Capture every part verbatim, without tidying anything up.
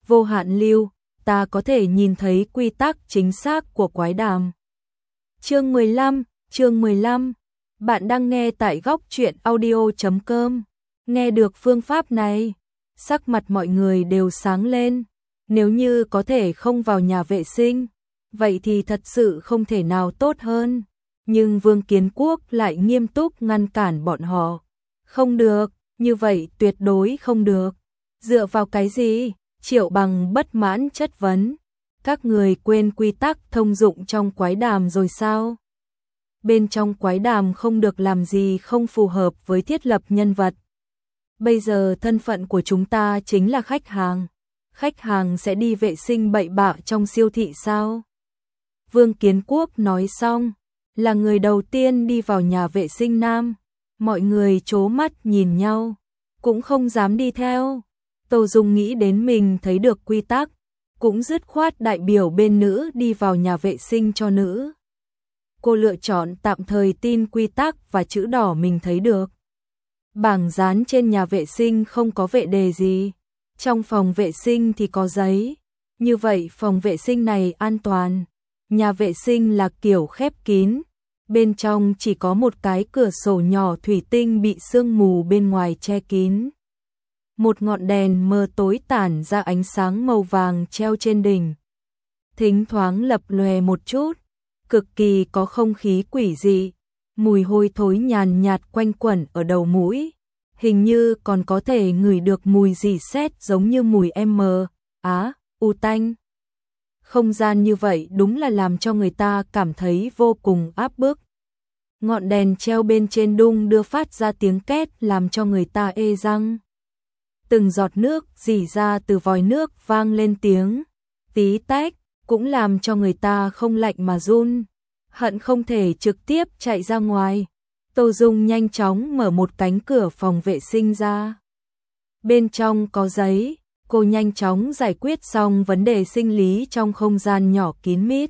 vô hạn lưu, ta có thể nhìn thấy quy tắc chính xác của quái đàm. Chương mười lăm, chương mười lăm. Bạn đang nghe tại góc truyện audio chấm com. Nghe được phương pháp này, sắc mặt mọi người đều sáng lên. Nếu như có thể không vào nhà vệ sinh, vậy thì thật sự không thể nào tốt hơn. Nhưng Vương Kiến Quốc lại nghiêm túc ngăn cản bọn họ. Không được, như vậy tuyệt đối không được. Dựa vào cái gì? Triệu Bằng bất mãn chất vấn. Các người quên quy tắc thông dụng trong quái đàm rồi sao? Bên trong quái đàm không được làm gì không phù hợp với thiết lập nhân vật. Bây giờ thân phận của chúng ta chính là khách hàng. Khách hàng sẽ đi vệ sinh bậy bạ trong siêu thị sao? Vương Kiến Quốc nói xong, là người đầu tiên đi vào nhà vệ sinh nam. Mọi người trố mắt nhìn nhau, cũng không dám đi theo. Tô Dung nghĩ đến mình thấy được quy tắc, cũng dứt khoát đại biểu bên nữ đi vào nhà vệ sinh cho nữ. Cô lựa chọn tạm thời tin quy tắc và chữ đỏ mình thấy được. Bảng dán trên nhà vệ sinh không có vệ đề gì, trong phòng vệ sinh thì có giấy. Như vậy phòng vệ sinh này an toàn. Nhà vệ sinh là kiểu khép kín, bên trong chỉ có một cái cửa sổ nhỏ thủy tinh bị sương mù bên ngoài che kín. Một ngọn đèn mờ tối tản ra ánh sáng màu vàng treo trên đỉnh. Thỉnh thoảng lập lòe một chút, cực kỳ có không khí quỷ dị. Mùi hôi thối nhàn nhạt quanh quẩn ở đầu mũi. Hình như còn có thể ngửi được mùi rỉ sét giống như mùi M, á, u tanh. Không gian như vậy đúng là làm cho người ta cảm thấy vô cùng áp bức. Ngọn đèn treo bên trên đung đưa phát ra tiếng két làm cho người ta ê răng. Từng giọt nước rỉ ra từ vòi nước vang lên tiếng tí tách, cũng làm cho người ta không lạnh mà run, hận không thể trực tiếp chạy ra ngoài. Tô Dung nhanh chóng mở một cánh cửa phòng vệ sinh ra. Bên trong có giấy, cô nhanh chóng giải quyết xong vấn đề sinh lý trong không gian nhỏ kín mít.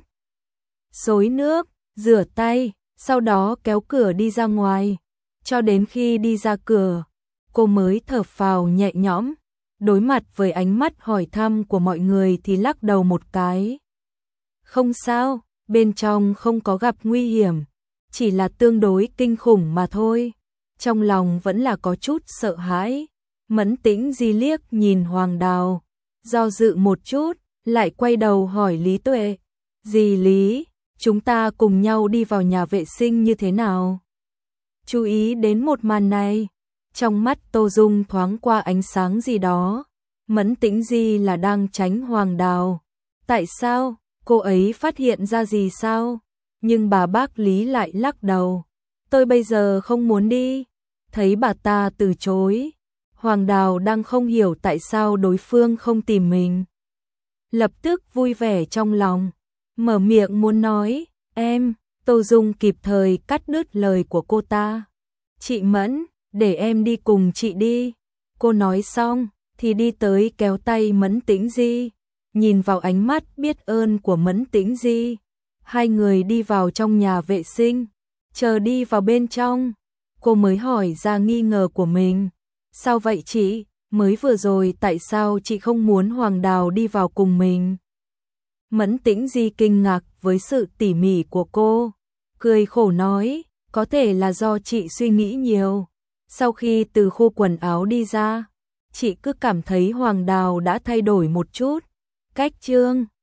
Xối nước, rửa tay, sau đó kéo cửa đi ra ngoài. Cho đến khi đi ra cửa, cô mới thở phào nhẹ nhõm. Đối mặt với ánh mắt hỏi thăm của mọi người thì lắc đầu một cái. Không sao, bên trong không có gặp nguy hiểm, chỉ là tương đối kinh khủng mà thôi. Trong lòng vẫn là có chút sợ hãi. Mẫn Tĩnh Di liếc nhìn Hoàng Đào, do dự một chút, lại quay đầu hỏi Lý Tuệ. Dì Lý, chúng ta cùng nhau đi vào nhà vệ sinh như thế nào? Chú ý đến một màn này, trong mắt Tô Dung thoáng qua ánh sáng gì đó. Mẫn Tĩnh Di là đang tránh Hoàng Đào. Tại sao? Cô ấy phát hiện ra gì sao? Nhưng bà bác Lý lại lắc đầu. Tôi bây giờ không muốn đi. Thấy bà ta từ chối, Hoàng Đào đang không hiểu tại sao đối phương không tìm mình. Lập tức vui vẻ trong lòng, mở miệng muốn nói, em. Tô Dung kịp thời cắt đứt lời của cô ta. Chị Mẫn, để em đi cùng chị đi. Cô nói xong thì đi tới kéo tay Mẫn Tĩnh Di. Nhìn vào ánh mắt biết ơn của Mẫn Tĩnh Di, hai người đi vào trong nhà vệ sinh. Chờ đi vào bên trong, cô mới hỏi ra nghi ngờ của mình. Sao vậy chị? Mới vừa rồi tại sao chị không muốn Hoàng Đào đi vào cùng mình? Mẫn Tĩnh Di kinh ngạc với sự tỉ mỉ của cô, cười khổ nói, có thể là do chị suy nghĩ nhiều. Sau khi từ khu quần áo đi ra, chị cứ cảm thấy Hoàng Đào đã thay đổi một chút. Cách trương